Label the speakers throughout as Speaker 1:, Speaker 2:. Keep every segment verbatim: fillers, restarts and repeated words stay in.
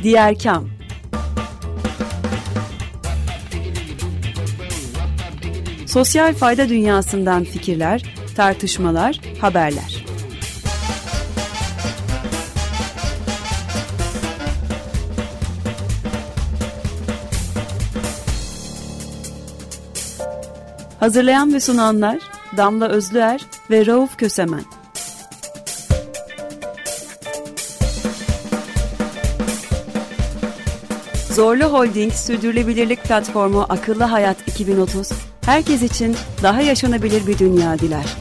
Speaker 1: Diğer Kam. Sosyal fayda dünyasından fikirler, tartışmalar, haberler. Hazırlayan ve sunanlar Damla Özlüer ve Rauf Kösemen. Zorlu Holding Sürdürülebilirlik Platformu Akıllı Hayat iki bin otuz, herkes için daha yaşanabilir bir dünya diler.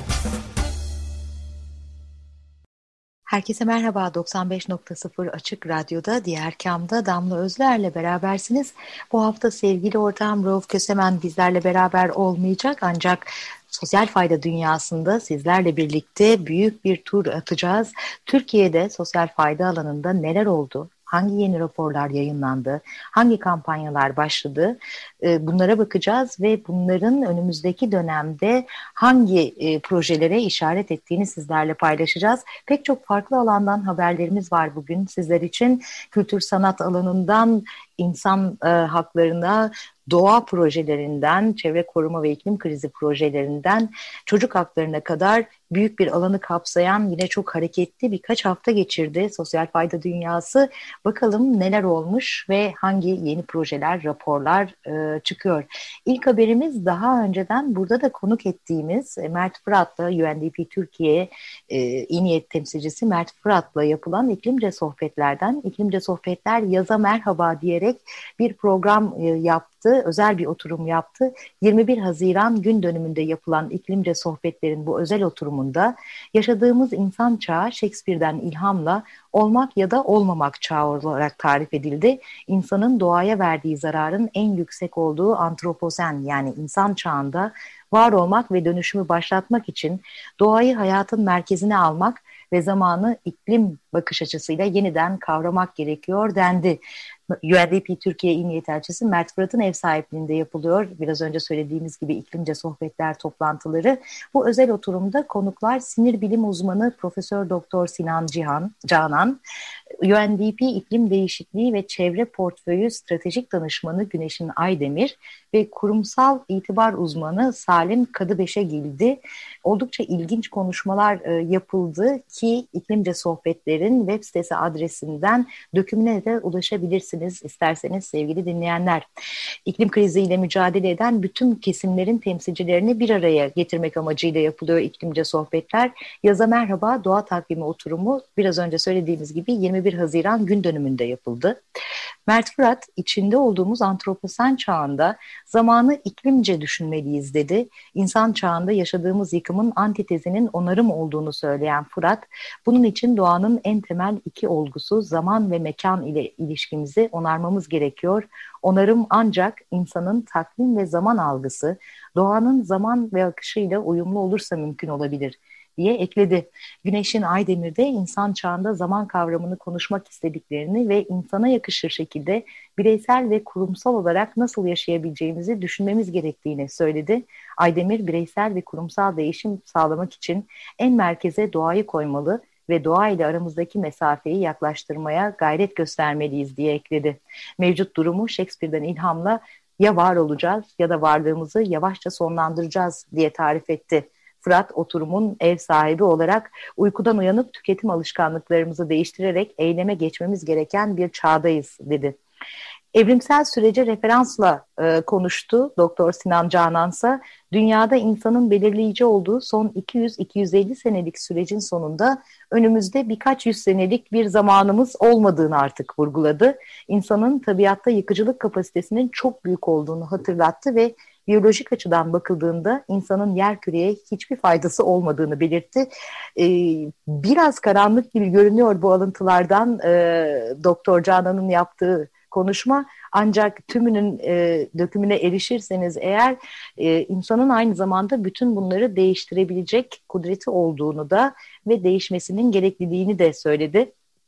Speaker 2: Herkese merhaba. doksan beş nokta sıfır Açık Radyo'da Diğer Kam'da Damla Özler'le berabersiniz. Bu hafta sevgili ortağım Rauf Kösemen bizlerle beraber olmayacak, ancak sosyal fayda dünyasında sizlerle birlikte büyük bir tur atacağız. Türkiye'de sosyal fayda alanında neler oldu? Hangi yeni raporlar yayınlandı? Hangi kampanyalar başladı? Bunlara bakacağız ve bunların önümüzdeki dönemde hangi projelere işaret ettiğini sizlerle paylaşacağız. Pek çok farklı alandan haberlerimiz var bugün sizler için. Kültür sanat alanından insan e, haklarına, doğa projelerinden, çevre koruma ve iklim krizi projelerinden çocuk haklarına kadar büyük bir alanı kapsayan yine çok hareketli birkaç hafta geçirdi sosyal fayda dünyası. Bakalım neler olmuş ve hangi yeni projeler, raporlar e, çıkıyor. İlk haberimiz daha önceden burada da konuk ettiğimiz Mert Fırat'la U N D P Türkiye e, İyi Niyet Temsilcisi Mert Fırat'la yapılan iklimce sohbetlerden. İklimce Sohbetler Yaza Merhaba diyerek bir program e, yaptı, özel bir oturum yaptı. yirmi bir Haziran gün dönümünde yapılan iklimce sohbetlerin bu özel oturumunda yaşadığımız insan çağı Shakespeare'den ilhamla olmak ya da olmamak çağı olarak tarif edildi. İnsanın doğaya verdiği zararın en yüksek olduğu antroposen, yani insan çağında var olmak ve dönüşümü başlatmak için doğayı hayatın merkezine almak ve zamanı iklim bakış açısıyla yeniden kavramak gerekiyor dendi. U N D P Türkiye İyi Niyet Elçisi Mert Fırat'ın ev sahipliğinde yapılıyor. Biraz önce söylediğimiz gibi iklimce sohbetler toplantıları. Bu özel oturumda konuklar sinir bilim uzmanı Profesör Doktor Sinan Cihan, Canan, U N D P İklim Değişikliği ve Çevre Portföyü Stratejik Danışmanı Güneşin Aydemir ve kurumsal itibar uzmanı Salim Kadıbeşegil'di. Oldukça ilginç konuşmalar e, yapıldı ki iklimce sohbetlerin web sitesi adresinden dökümüne de ulaşabilirsiniz isterseniz sevgili dinleyenler. İklim kriziyle mücadele eden bütün kesimlerin temsilcilerini bir araya getirmek amacıyla yapılıyor iklimce sohbetler. Yaza Merhaba Doğa Takvimi oturumu biraz önce söylediğimiz gibi yirmi bir Haziran gün dönümünde yapıldı. Mert Fırat, içinde olduğumuz antroposen çağında zamanı iklimce düşünmeliyiz dedi. İnsan çağında yaşadığımız yıkımın antitezinin onarım olduğunu söyleyen Fırat, bunun için doğanın en temel iki olgusu zaman ve mekan ile ilişkimizi onarmamız gerekiyor. Onarım ancak insanın takvim ve zaman algısı, doğanın zaman ve akışıyla uyumlu olursa mümkün olabilir diye ekledi. Güneşin Aydemir de insan çağında zaman kavramını konuşmak istediklerini ve insana yakışır şekilde bireysel ve kurumsal olarak nasıl yaşayabileceğimizi düşünmemiz gerektiğini söyledi. Aydemir, bireysel ve kurumsal değişim sağlamak için en merkeze doğayı koymalı ve doğa ile aramızdaki mesafeyi yaklaştırmaya gayret göstermeliyiz diye ekledi. Mevcut durumu Shakespeare'den ilhamla ya var olacağız ya da varlığımızı yavaşça sonlandıracağız diye tarif etti. Fırat, oturumun ev sahibi olarak uykudan uyanıp tüketim alışkanlıklarımızı değiştirerek eyleme geçmemiz gereken bir çağdayız dedi. Evrimsel sürece referansla e, konuştu Doktor Sinan Canansa, dünyada insanın belirleyici olduğu son iki yüz iki yüz elli senelik sürecin sonunda önümüzde birkaç yüz senelik bir zamanımız olmadığını artık vurguladı. İnsanın tabiatta yıkıcılık kapasitesinin çok büyük olduğunu hatırlattı ve biyolojik açıdan bakıldığında insanın yerküreye hiçbir faydası olmadığını belirtti. Ee, biraz karanlık gibi görünüyor bu alıntılardan e, Doktor Canan'ın yaptığı konuşma, ancak tümünün e, dökümüne erişirseniz eğer e, insanın aynı zamanda bütün bunları değiştirebilecek kudreti olduğunu da ve değişmesinin gerekliliğini de söyledi.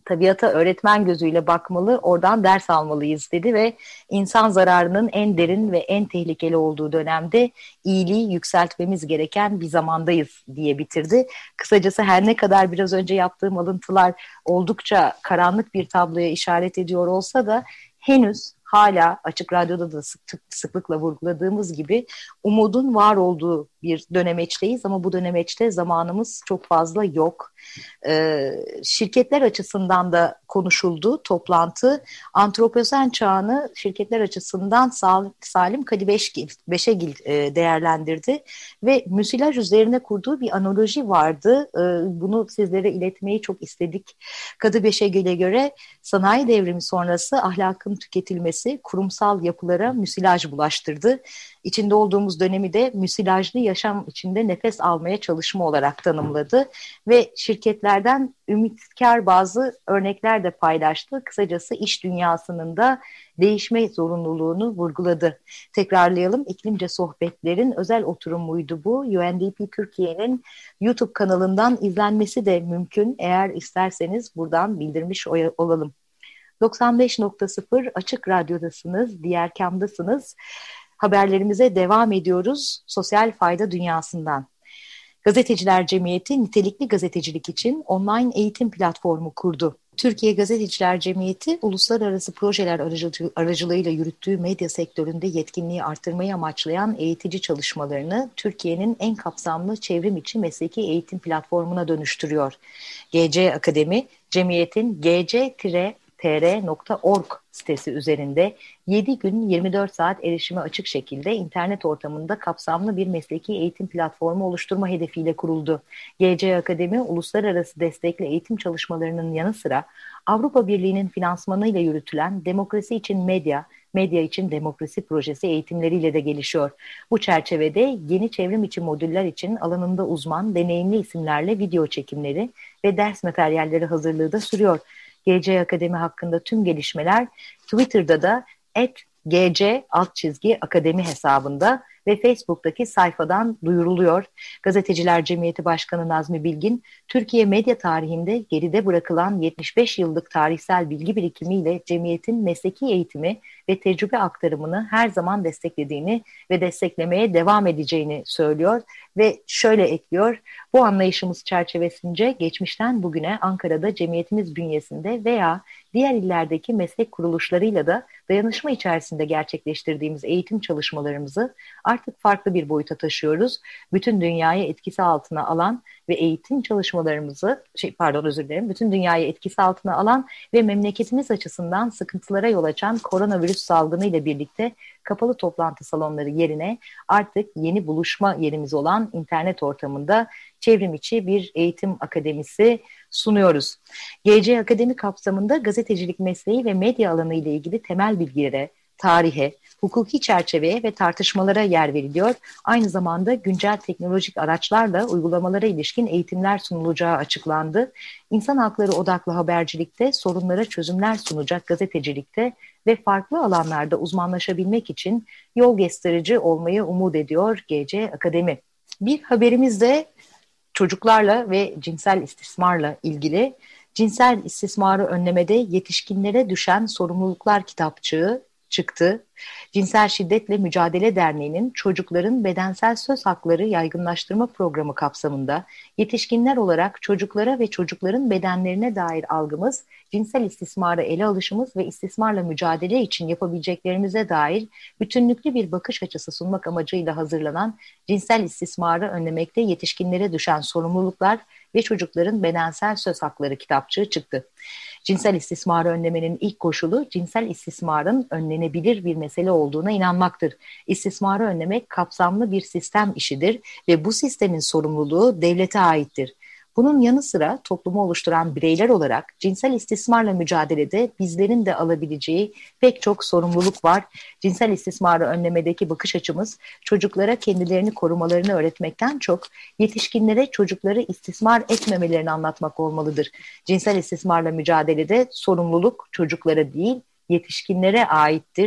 Speaker 2: tabiata öğretmen gözüyle bakmalı, oradan ders almalıyız dedi ve insan zararının en derin ve en tehlikeli olduğu dönemde iyiliği yükseltmemiz gereken bir zamandayız diye bitirdi. Kısacası her ne kadar biraz önce yaptığım alıntılar oldukça karanlık bir tabloya işaret ediyor olsa da henüz hala Açık Radyo'da da sık, sıklıkla vurguladığımız gibi umudun var olduğu bir dönemeçteyiz ama bu dönemeçte zamanımız çok fazla yok. Ee, şirketler açısından da konuşuldu toplantı. Antroposen çağını şirketler açısından Sal Salim Kadıbeşgil, Beşegil e, değerlendirdi ve müsilaj üzerine kurduğu bir analoji vardı. E, bunu sizlere iletmeyi çok istedik. Kadıbeşegil'e göre sanayi devrimi sonrası ahlakın tüketilmesi kurumsal yapılara müsilaj bulaştırdı. İçinde olduğumuz dönemi de müsilajlı yaşam içinde nefes almaya çalışma olarak tanımladı ve şirketlerden ümitkar bazı örnekler de paylaştı. Kısacası iş dünyasının da değişme zorunluluğunu vurguladı. Tekrarlayalım, iklimce sohbetlerin özel oturumuydu bu. U N D P Türkiye'nin YouTube kanalından izlenmesi de mümkün. Eğer isterseniz buradan bildirmiş olalım. doksan beş nokta sıfır Açık Radyo'dasınız, diğer kamdasınız. Haberlerimize devam ediyoruz sosyal fayda dünyasından. Gazeteciler Cemiyeti nitelikli gazetecilik için online eğitim platformu kurdu. Türkiye Gazeteciler Cemiyeti, uluslararası projeler aracılığıyla yürüttüğü medya sektöründe yetkinliği artırmayı amaçlayan eğitici çalışmalarını Türkiye'nin en kapsamlı çevrim içi mesleki eğitim platformuna dönüştürüyor. G C Akademi, Cemiyet'in g c t r nokta org sitesi üzerinde yedi gün yirmi dört saat erişime açık şekilde internet ortamında kapsamlı bir mesleki eğitim platformu oluşturma hedefiyle kuruldu. G C Akademi, uluslararası destekli eğitim çalışmalarının yanı sıra Avrupa Birliği'nin finansmanıyla yürütülen Demokrasi için Medya, Medya için Demokrasi projesi eğitimleriyle de gelişiyor. Bu çerçevede yeni çevrim içi modüller için alanında uzman, deneyimli isimlerle video çekimleri ve ders materyalleri hazırlığı da sürüyor. G C Akademi hakkında tüm gelişmeler Twitter'da da et g c alt çizgi akademi hesabında ve Facebook'taki sayfadan duyuruluyor. Gazeteciler Cemiyeti Başkanı Nazmi Bilgin, Türkiye medya tarihinde geride bırakılan yetmiş beş yıllık tarihsel bilgi birikimiyle cemiyetin mesleki eğitimi ve tecrübe aktarımını her zaman desteklediğini ve desteklemeye devam edeceğini söylüyor ve şöyle ekliyor: bu anlayışımız çerçevesince geçmişten bugüne Ankara'da cemiyetimiz bünyesinde veya diğer illerdeki meslek kuruluşlarıyla da dayanışma içerisinde gerçekleştirdiğimiz eğitim çalışmalarımızı artık farklı bir boyuta taşıyoruz. Bütün dünyayı etkisi altına alan ve eğitim çalışmalarımızı, şey pardon özür dilerim, bütün dünyayı etkisi altına alan ve memleketimiz açısından sıkıntılara yol açan koronavirüs salgını ile birlikte kapalı toplantı salonları yerine artık yeni buluşma yerimiz olan internet ortamında çevrim içi bir eğitim akademisi sunuyoruz. G C Akademi kapsamında gazetecilik mesleği ve medya alanı ile ilgili temel bilgilere, tarihe, hukuki çerçeveye ve tartışmalara yer veriliyor. Aynı zamanda güncel teknolojik araçlarla uygulamalara ilişkin eğitimler sunulacağı açıklandı. İnsan hakları odaklı habercilikte sorunlara çözümler sunacak gazetecilikte ve farklı alanlarda uzmanlaşabilmek için yol gösterici olmayı umut ediyor G C Akademi. Bir haberimiz de çocuklarla ve cinsel istismarla ilgili. Cinsel istismarı önlemede yetişkinlere düşen sorumluluklar kitapçığı çıktı. Cinsel Şiddetle Mücadele Derneği'nin çocukların bedensel söz hakları yaygınlaştırma programı kapsamında yetişkinler olarak çocuklara ve çocukların bedenlerine dair algımız, cinsel istismarı ele alışımız ve istismarla mücadele için yapabileceklerimize dair bütünlüklü bir bakış açısı sunmak amacıyla hazırlanan Cinsel İstismarı Önlemekte Yetişkinlere Düşen Sorumluluklar ve Çocukların Bedensel Söz Hakları kitapçığı çıktı. Cinsel istismarı önlemenin ilk koşulu cinsel istismarın önlenebilir bir mesele olduğuna inanmaktır. İstismarı önlemek kapsamlı bir sistem işidir ve bu sistemin sorumluluğu devlete aittir. Bunun yanı sıra toplumu oluşturan bireyler olarak cinsel istismarla mücadelede bizlerin de alabileceği pek çok sorumluluk var. Cinsel istismarı önlemedeki bakış açımız çocuklara kendilerini korumalarını öğretmekten çok yetişkinlere çocukları istismar etmemelerini anlatmak olmalıdır. Cinsel istismarla mücadelede sorumluluk çocuklara değil yetişkinlere aittir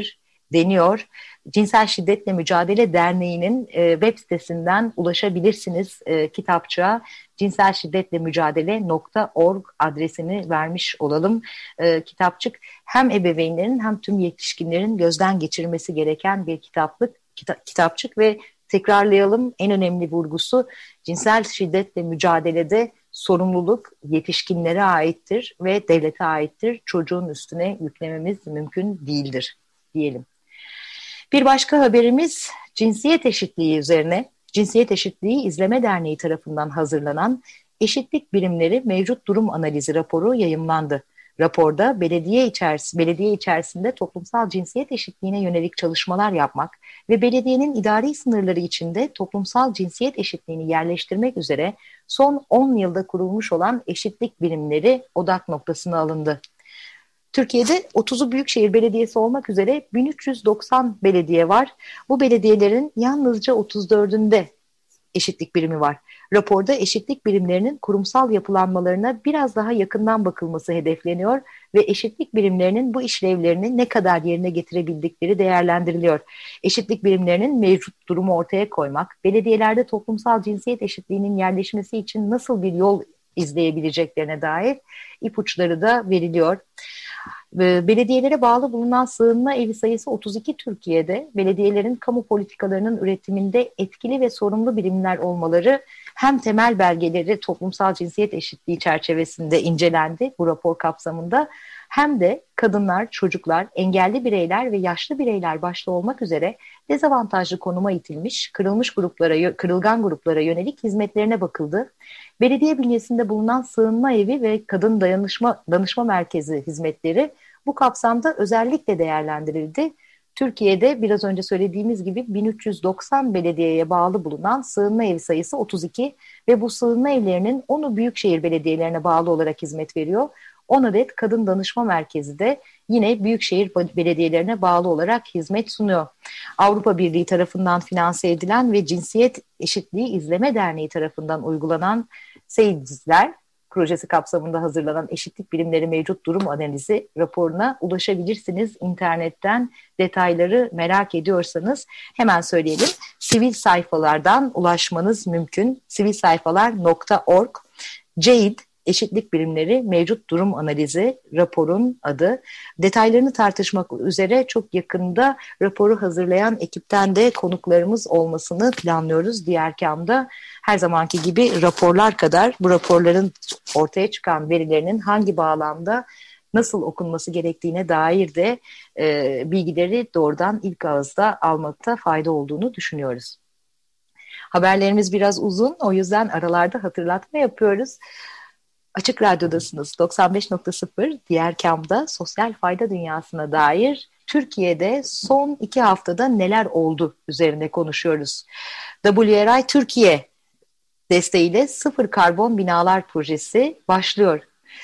Speaker 2: deniyor. Cinsel Şiddetle Mücadele Derneği'nin e, web sitesinden ulaşabilirsiniz e, kitapçığa. cinsel şiddetle mücadele nokta org adresini vermiş olalım. E, kitapçık hem ebeveynlerin hem tüm yetişkinlerin gözden geçirmesi gereken bir kitaplık, kita, kitapçık ve tekrarlayalım, en önemli vurgusu cinsel şiddetle mücadelede sorumluluk yetişkinlere aittir ve devlete aittir. Çocuğun üstüne yüklememiz mümkün değildir diyelim. Bir başka haberimiz cinsiyet eşitliği üzerine. Cinsiyet Eşitliği İzleme Derneği tarafından hazırlanan Eşitlik Birimleri Mevcut Durum Analizi raporu yayımlandı. Raporda belediye, içeris belediye içerisinde toplumsal cinsiyet eşitliğine yönelik çalışmalar yapmak ve belediyenin idari sınırları içinde toplumsal cinsiyet eşitliğini yerleştirmek üzere son on yılda kurulmuş olan eşitlik birimleri odak noktasına alındı. Türkiye'de otuzu büyükşehir belediyesi olmak üzere bin üç yüz doksan belediye var. Bu belediyelerin yalnızca otuz dördünde eşitlik birimi var. Raporda eşitlik birimlerinin kurumsal yapılanmalarına biraz daha yakından bakılması hedefleniyor ve eşitlik birimlerinin bu işlevlerini ne kadar yerine getirebildikleri değerlendiriliyor. Eşitlik birimlerinin mevcut durumu ortaya koymak, belediyelerde toplumsal cinsiyet eşitliğinin yerleşmesi için nasıl bir yol izleyebileceklerine dair ipuçları da veriliyor. Belediyelere bağlı bulunan sığınma evi sayısı otuz iki Türkiye'de. Belediyelerin kamu politikalarının üretiminde etkili ve sorumlu birimler olmaları hem temel belgeleri toplumsal cinsiyet eşitliği çerçevesinde incelendi bu rapor kapsamında, hem de kadınlar, çocuklar, engelli bireyler ve yaşlı bireyler başta olmak üzere dezavantajlı konuma itilmiş, kırılmış gruplara, kırılgan gruplara yönelik hizmetlerine bakıldı. Belediye bünyesinde bulunan sığınma evi ve kadın dayanışma danışma merkezi hizmetleri bu kapsamda özellikle değerlendirildi. Türkiye'de biraz önce söylediğimiz gibi bin üç yüz doksan belediyeye bağlı bulunan sığınma evi sayısı otuz iki ve bu sığınma evlerinin onu büyükşehir belediyelerine bağlı olarak hizmet veriyor. on adet kadın danışma merkezi de yine büyükşehir belediyelerine bağlı olarak hizmet sunuyor. Avrupa Birliği tarafından finanse edilen ve Cinsiyet Eşitliği İzleme Derneği tarafından uygulanan SEİDİZ'ler projesi kapsamında hazırlanan Eşitlik Birimleri Mevcut Durum Analizi raporuna ulaşabilirsiniz. İnternetten detayları merak ediyorsanız hemen söyleyelim. Sivil sayfalardan ulaşmanız mümkün. sivilsayfalar nokta org. CEİD Eşitlik Birimleri Mevcut Durum Analizi raporun adı. Detaylarını tartışmak üzere çok yakında raporu hazırlayan ekipten de konuklarımız olmasını planlıyoruz. Diğer kamda her zamanki gibi raporlar kadar bu raporların ortaya çıkan verilerinin hangi bağlamda nasıl okunması gerektiğine dair de e, bilgileri doğrudan ilk ağızda almakta fayda olduğunu düşünüyoruz. Haberlerimiz biraz uzun, o yüzden aralarda hatırlatma yapıyoruz. Açık Radyo'dasınız. doksan beş nokta sıfır diğer kamda sosyal fayda dünyasına dair Türkiye'de son iki haftada neler oldu üzerine konuşuyoruz. W R I Türkiye desteğiyle Sıfır Karbon Binalar Projesi başlıyor.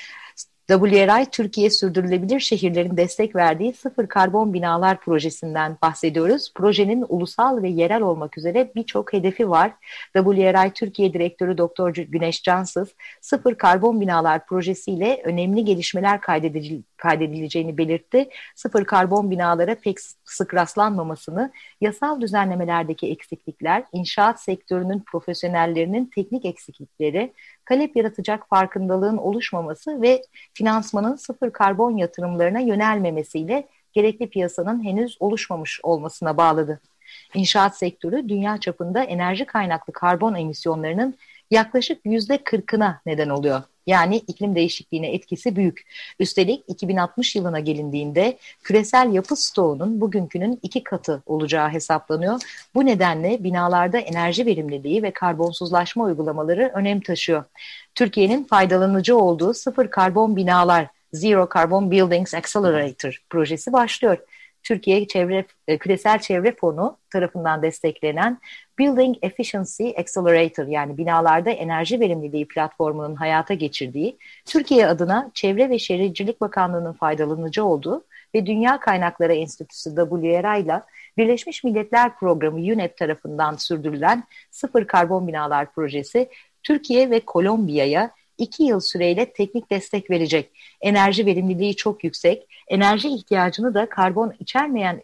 Speaker 2: W R I Türkiye Sürdürülebilir Şehirlerin destek verdiği Sıfır Karbon Binalar Projesi'nden bahsediyoruz. Projenin ulusal ve yerel olmak üzere birçok hedefi var. W R I Türkiye Direktörü Doktor Güneş Cansız, Sıfır Karbon Binalar Projesi ile önemli gelişmeler kaydedileceğini belirtti. Sıfır karbon binalara pek sık rastlanmamasını, yasal düzenlemelerdeki eksiklikler, inşaat sektörünün profesyonellerinin teknik eksiklikleri, talep yaratacak farkındalığın oluşmaması ve finansmanın sıfır karbon yatırımlarına yönelmemesiyle gerekli piyasanın henüz oluşmamış olmasına bağladı. İnşaat sektörü dünya çapında enerji kaynaklı karbon emisyonlarının yaklaşık yüzde kırkına neden oluyor. Yani iklim değişikliğine etkisi büyük. Üstelik iki bin altmış yılına gelindiğinde küresel yapı stoğunun bugünkünün iki katı olacağı hesaplanıyor. Bu nedenle binalarda enerji verimliliği ve karbonsuzlaşma uygulamaları önem taşıyor. Türkiye'nin faydalanıcı olduğu Sıfır Karbon Binalar Zero Carbon Buildings Accelerator projesi başlıyor. Türkiye Çevre, Küresel Çevre Fonu tarafından desteklenen Building Efficiency Accelerator, yani binalarda enerji verimliliği platformunun hayata geçirdiği, Türkiye adına Çevre ve Şehircilik Bakanlığı'nın faydalanıcı olduğu ve Dünya Kaynakları Enstitüsü W R I ile Birleşmiş Milletler Programı U N E P tarafından sürdürülen Sıfır Karbon Binalar Projesi, Türkiye ve Kolombiya'ya iki yıl süreyle teknik destek verecek. Enerji verimliliği çok yüksek, enerji ihtiyacını da karbon içermeyen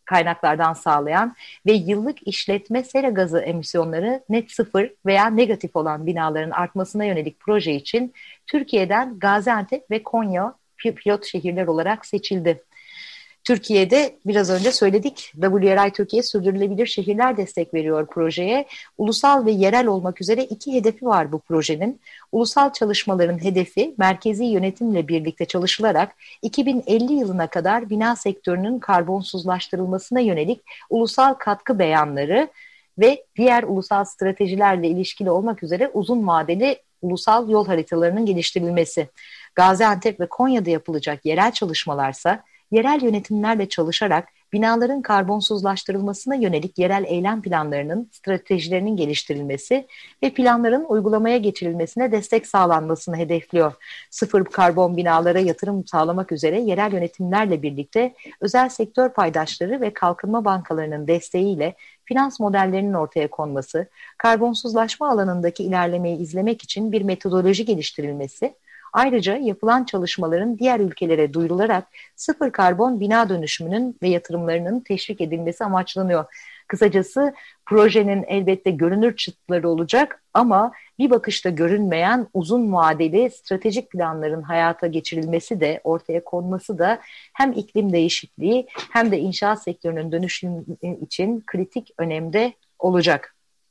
Speaker 2: kaynaklardan sağlayan ve yıllık işletme sera gazı emisyonları net sıfır veya negatif olan binaların artmasına yönelik proje için Türkiye'den Gaziantep ve Konya pilot şehirler olarak seçildi. Türkiye'de biraz önce söyledik, W R I Türkiye Sürdürülebilir Şehirler destek veriyor projeye. Ulusal ve yerel olmak üzere iki hedefi var bu projenin. Ulusal çalışmaların hedefi merkezi yönetimle birlikte çalışılarak iki bin elli yılına kadar bina sektörünün karbonsuzlaştırılmasına yönelik ulusal katkı beyanları ve diğer ulusal stratejilerle ilişkili olmak üzere uzun vadeli ulusal yol haritalarının geliştirilmesi. Gaziantep ve Konya'da yapılacak yerel çalışmalarsa yerel yönetimlerle çalışarak binaların karbonsuzlaştırılmasına yönelik yerel eylem planlarının, stratejilerinin geliştirilmesi ve planların uygulamaya geçirilmesine destek sağlanmasını hedefliyor. Sıfır karbon binalara yatırım sağlamak üzere yerel yönetimlerle birlikte özel sektör paydaşları ve kalkınma bankalarının desteğiyle finans modellerinin ortaya konması, karbonsuzlaşma alanındaki ilerlemeyi izlemek için bir metodoloji geliştirilmesi, ayrıca yapılan çalışmaların diğer ülkelere duyurularak sıfır karbon bina dönüşümünün ve yatırımlarının teşvik edilmesi amaçlanıyor. Kısacası projenin elbette görünür çıtları olacak ama bir bakışta görünmeyen uzun vadeli stratejik planların hayata geçirilmesi de ortaya konması da hem iklim değişikliği hem de inşaat sektörünün dönüşümü için kritik önemde olacak.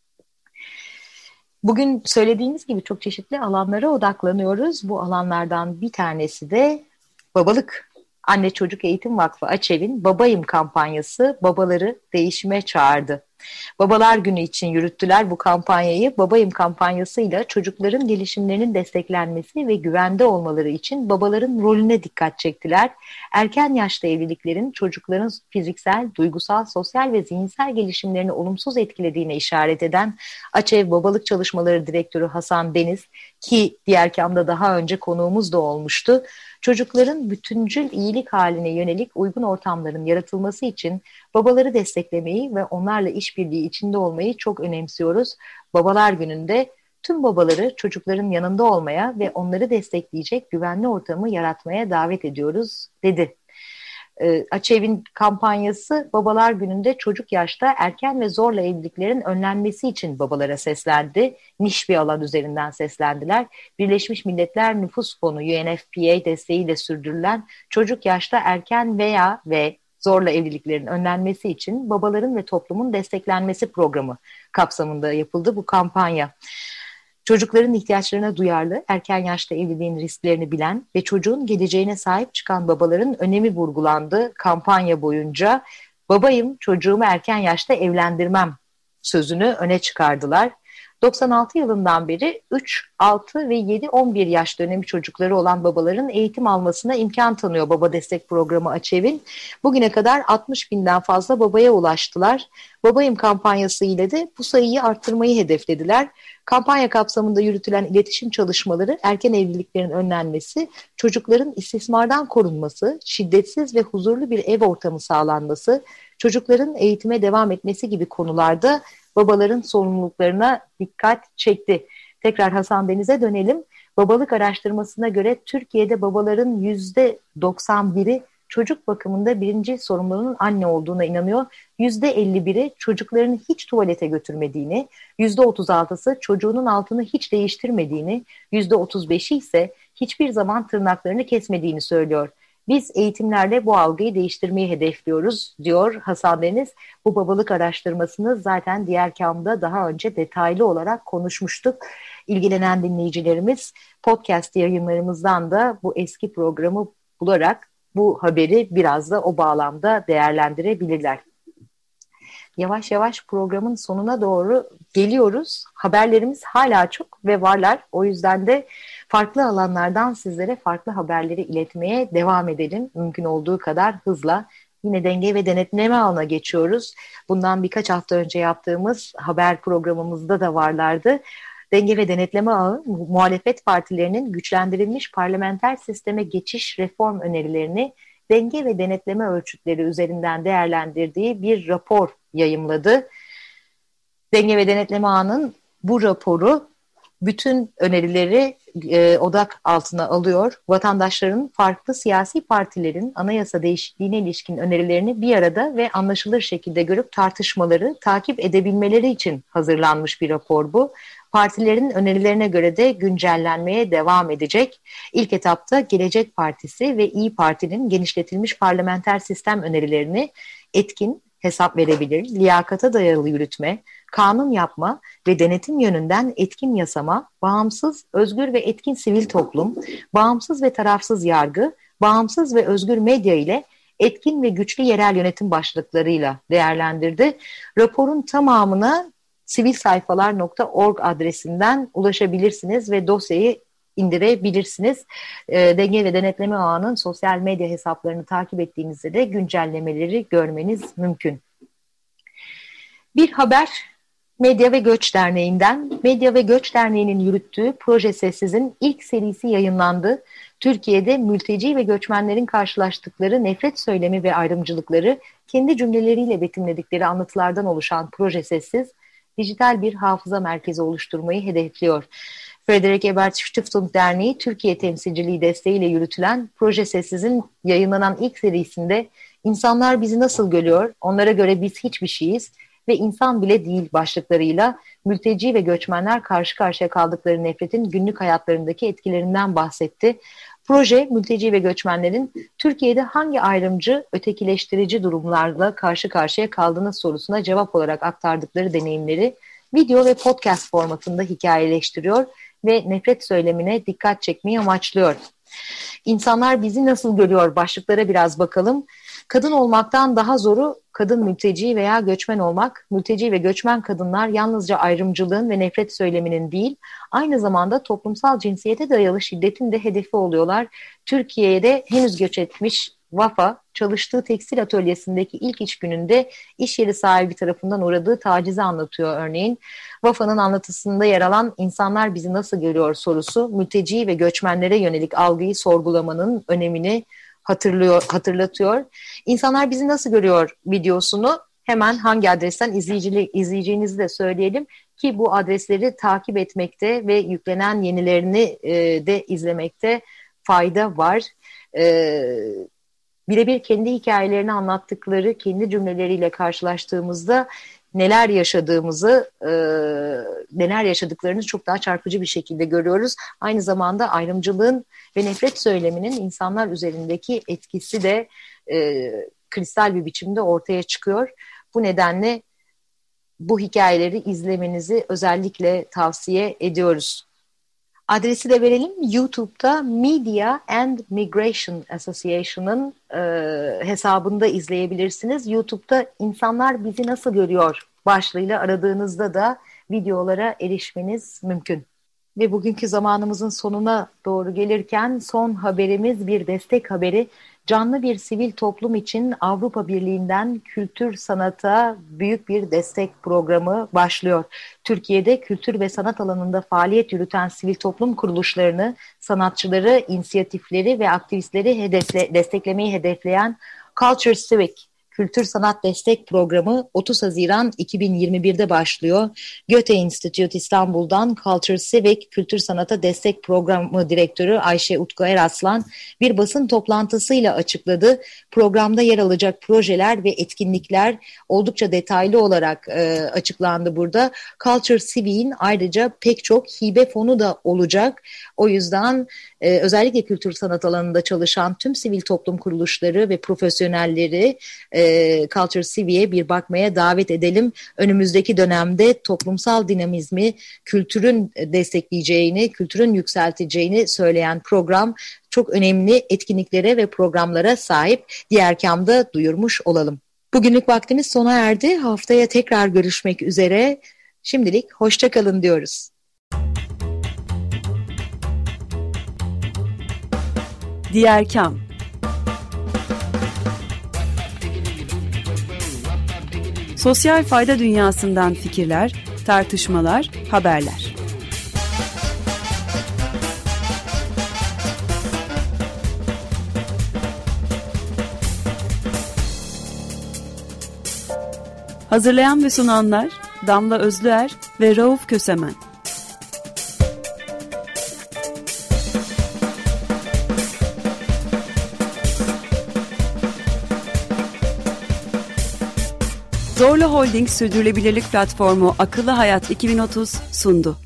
Speaker 2: Bugün söylediğimiz gibi çok çeşitli alanlara odaklanıyoruz. Bu alanlardan bir tanesi de babalık. Anne Çocuk Eğitim Vakfı AÇEV'in Babayım kampanyası babaları değişime çağırdı. Babalar Günü için yürüttüler bu kampanyayı. Babayım kampanyasıyla çocukların gelişimlerinin desteklenmesi ve güvende olmaları için babaların rolüne dikkat çektiler. Erken yaşta evliliklerin çocukların fiziksel, duygusal, sosyal ve zihinsel gelişimlerini olumsuz etkilediğine işaret eden AÇEV Babalık Çalışmaları Direktörü Hasan Deniz, ki diğer kamda daha önce konuğumuz da olmuştu, çocukların bütüncül iyilik haline yönelik uygun ortamların yaratılması için babaları desteklemeyi ve onlarla işbirliği içinde olmayı çok önemsiyoruz. Babalar Günü'nde tüm babaları çocukların yanında olmaya ve onları destekleyecek güvenli ortamı yaratmaya davet ediyoruz, dedi. AÇEV'in kampanyası Babalar Günü'nde çocuk yaşta erken ve zorla evliliklerin önlenmesi için babalara seslendi. Niş bir alan üzerinden seslendiler. Birleşmiş Milletler Nüfus Fonu U N F P A desteğiyle sürdürülen çocuk yaşta erken veya ve zorla evliliklerin önlenmesi için babaların ve toplumun desteklenmesi programı kapsamında yapıldı bu kampanya. Çocukların ihtiyaçlarına duyarlı, erken yaşta evliliğin risklerini bilen ve çocuğun geleceğine sahip çıkan babaların önemi vurgulandı. Kampanya boyunca babayım çocuğumu erken yaşta evlendirmem sözünü öne çıkardılar. doksan altı yılından beri üç, altı ve yedi on bir yaş dönemi çocukları olan babaların eğitim almasına imkan tanıyor Baba Destek Programı AÇEV'in. Bugüne kadar altmış binden fazla babaya ulaştılar. Babayım kampanyası ile de bu sayıyı arttırmayı hedeflediler. Kampanya kapsamında yürütülen iletişim çalışmaları, erken evliliklerin önlenmesi, çocukların istismardan korunması, şiddetsiz ve huzurlu bir ev ortamı sağlanması, çocukların eğitime devam etmesi gibi konularda babaların sorumluluklarına dikkat çekti. Tekrar Hasan Deniz'e dönelim. Babalık araştırmasına göre Türkiye'de babaların yüzde doksan biri çocuk bakımında birinci sorumluluğunun anne olduğuna inanıyor. yüzde elli biri çocuklarını hiç tuvalete götürmediğini, yüzde otuz altısı çocuğunun altını hiç değiştirmediğini, yüzde otuz beşi ise hiçbir zaman tırnaklarını kesmediğini söylüyor. Biz eğitimlerle bu algıyı değiştirmeyi hedefliyoruz, diyor Hasan Deniz. Bu babalık araştırmasını zaten diğer kamda daha önce detaylı olarak konuşmuştuk. İlgilenen dinleyicilerimiz podcast yayınlarımızdan da bu eski programı bularak bu haberi biraz da o bağlamda değerlendirebilirler. Yavaş yavaş programın sonuna doğru geliyoruz. Haberlerimiz hala çok ve varlar. O yüzden de farklı alanlardan sizlere farklı haberleri iletmeye devam edelim. Mümkün olduğu kadar hızla. Yine denge ve denetleme ağına geçiyoruz. Bundan birkaç hafta önce yaptığımız haber programımızda da varlardı. Denge ve denetleme ağı, muhalefet partilerinin güçlendirilmiş parlamenter sisteme geçiş reform önerilerini denge ve denetleme ölçütleri üzerinden değerlendirdiği bir rapor yayımladı. Denge ve denetleme ağının bu raporu bütün önerileri e, odak altına alıyor. Vatandaşların farklı siyasi partilerin anayasa değişikliğine ilişkin önerilerini bir arada ve anlaşılır şekilde görüp tartışmaları, takip edebilmeleri için hazırlanmış bir rapor bu. Partilerin önerilerine göre de güncellenmeye devam edecek. İlk etapta Gelecek Partisi ve İYİ Parti'nin genişletilmiş parlamenter sistem önerilerini etkin, hesap verebilir, liyakata dayalı yürütme, kanun yapma ve denetim yönünden etkin yasama, bağımsız, özgür ve etkin sivil toplum, bağımsız ve tarafsız yargı, bağımsız ve özgür medya ile etkin ve güçlü yerel yönetim başlıklarıyla değerlendirdi. Raporun tamamına sivilsayfalar nokta org adresinden ulaşabilirsiniz ve dosyayı indirebilirsiniz. E, Denge ve Denetleme Ağı'nın sosyal medya hesaplarını takip ettiğinizde de güncellemeleri görmeniz mümkün. Bir haber Medya ve Göç Derneği'nden. Medya ve Göç Derneği'nin yürüttüğü Proje Sessiz'in ilk serisi yayınlandı. Türkiye'de mülteci ve göçmenlerin karşılaştıkları nefret söylemi ve ayrımcılıkları kendi cümleleriyle betimledikleri anlatılardan oluşan Proje Sessiz, dijital bir hafıza merkezi oluşturmayı hedefliyor. Friedrich Ebert Stiftung Derneği Türkiye temsilciliği desteğiyle yürütülen Proje Sessiz'in yayınlanan ilk serisinde "İnsanlar bizi nasıl görüyor? Onlara göre biz hiçbir şeyiz ve insan bile değil" başlıklarıyla mülteci ve göçmenler karşı karşıya kaldıkları nefretin günlük hayatlarındaki etkilerinden bahsetti. Proje, mülteci ve göçmenlerin Türkiye'de hangi ayrımcı, ötekileştirici durumlarla karşı karşıya kaldığını sorusuna cevap olarak aktardıkları deneyimleri video ve podcast formatında hikayeleştiriyor ve nefret söylemine dikkat çekmeyi amaçlıyor. İnsanlar bizi nasıl görüyor başlıklara biraz bakalım. Kadın olmaktan daha zoru kadın mülteci veya göçmen olmak. Mülteci ve göçmen kadınlar yalnızca ayrımcılığın ve nefret söyleminin değil, aynı zamanda toplumsal cinsiyete dayalı şiddetin de hedefi oluyorlar. Türkiye'de henüz göç etmiş Vafa, çalıştığı tekstil atölyesindeki ilk iş gününde iş yeri sahibi tarafından uğradığı tacizi anlatıyor örneğin. Vafa'nın anlatısında yer alan "İnsanlar bizi nasıl görüyor" sorusu, mülteci ve göçmenlere yönelik algıyı sorgulamanın önemini hatırlıyor, hatırlatıyor. "İnsanlar bizi nasıl görüyor" videosunu hemen hangi adresten izleyeceğinizi de söyleyelim ki bu adresleri takip etmekte ve yüklenen yenilerini e, de izlemekte fayda var. E, birebir kendi hikayelerini anlattıkları, kendi cümleleriyle karşılaştığımızda neler yaşadığımızı, e, neler yaşadıklarını çok daha çarpıcı bir şekilde görüyoruz. Aynı zamanda ayrımcılığın ve nefret söyleminin insanlar üzerindeki etkisi de e, kristal bir biçimde ortaya çıkıyor. Bu nedenle bu hikayeleri izlemenizi özellikle tavsiye ediyoruz. Adresi de verelim. YouTube'da Media and Migration Association'ın e, hesabında izleyebilirsiniz. YouTube'da "İnsanlar bizi nasıl görüyor" başlığıyla aradığınızda da videolara erişmeniz mümkün. Ve bugünkü zamanımızın sonuna doğru gelirken son haberimiz bir destek haberi. Canlı bir sivil toplum için Avrupa Birliği'nden kültür sanata büyük bir destek programı başlıyor. Türkiye'de kültür ve sanat alanında faaliyet yürüten sivil toplum kuruluşlarını, sanatçıları, inisiyatifleri ve aktivistleri hedefle, desteklemeyi hedefleyen Culture Civic Kültür Sanat Destek Programı otuz Haziran iki bin yirmi bir'de başlıyor. Goethe Institute İstanbul'dan Culture Civic Kültür Sanata Destek Programı Direktörü Ayşe Utku Eraslan bir basın toplantısıyla açıkladı. Programda yer alacak projeler ve etkinlikler oldukça detaylı olarak e, açıklandı burada. Culture Civic'in ayrıca pek çok hibe fonu da olacak. O yüzden e, özellikle kültür sanat alanında çalışan tüm sivil toplum kuruluşları ve profesyonelleri e, Culture Civic'e bir bakmaya davet edelim. Önümüzdeki dönemde toplumsal dinamizmi kültürün destekleyeceğini, kültürün yükselteceğini söyleyen program çok önemli etkinliklere ve programlara sahip. Diğer kamda duyurmuş olalım. Bugünlük vaktimiz sona erdi. Haftaya tekrar görüşmek üzere. Şimdilik hoşça kalın diyoruz.
Speaker 1: Diğer kam. Sosyal fayda dünyasından fikirler, tartışmalar, haberler. Hazırlayan ve sunanlar Damla Özlüer ve Rauf Kösemen. Zorlu Holding Sürdürülebilirlik Platformu Akıllı Hayat iki bin otuz sundu.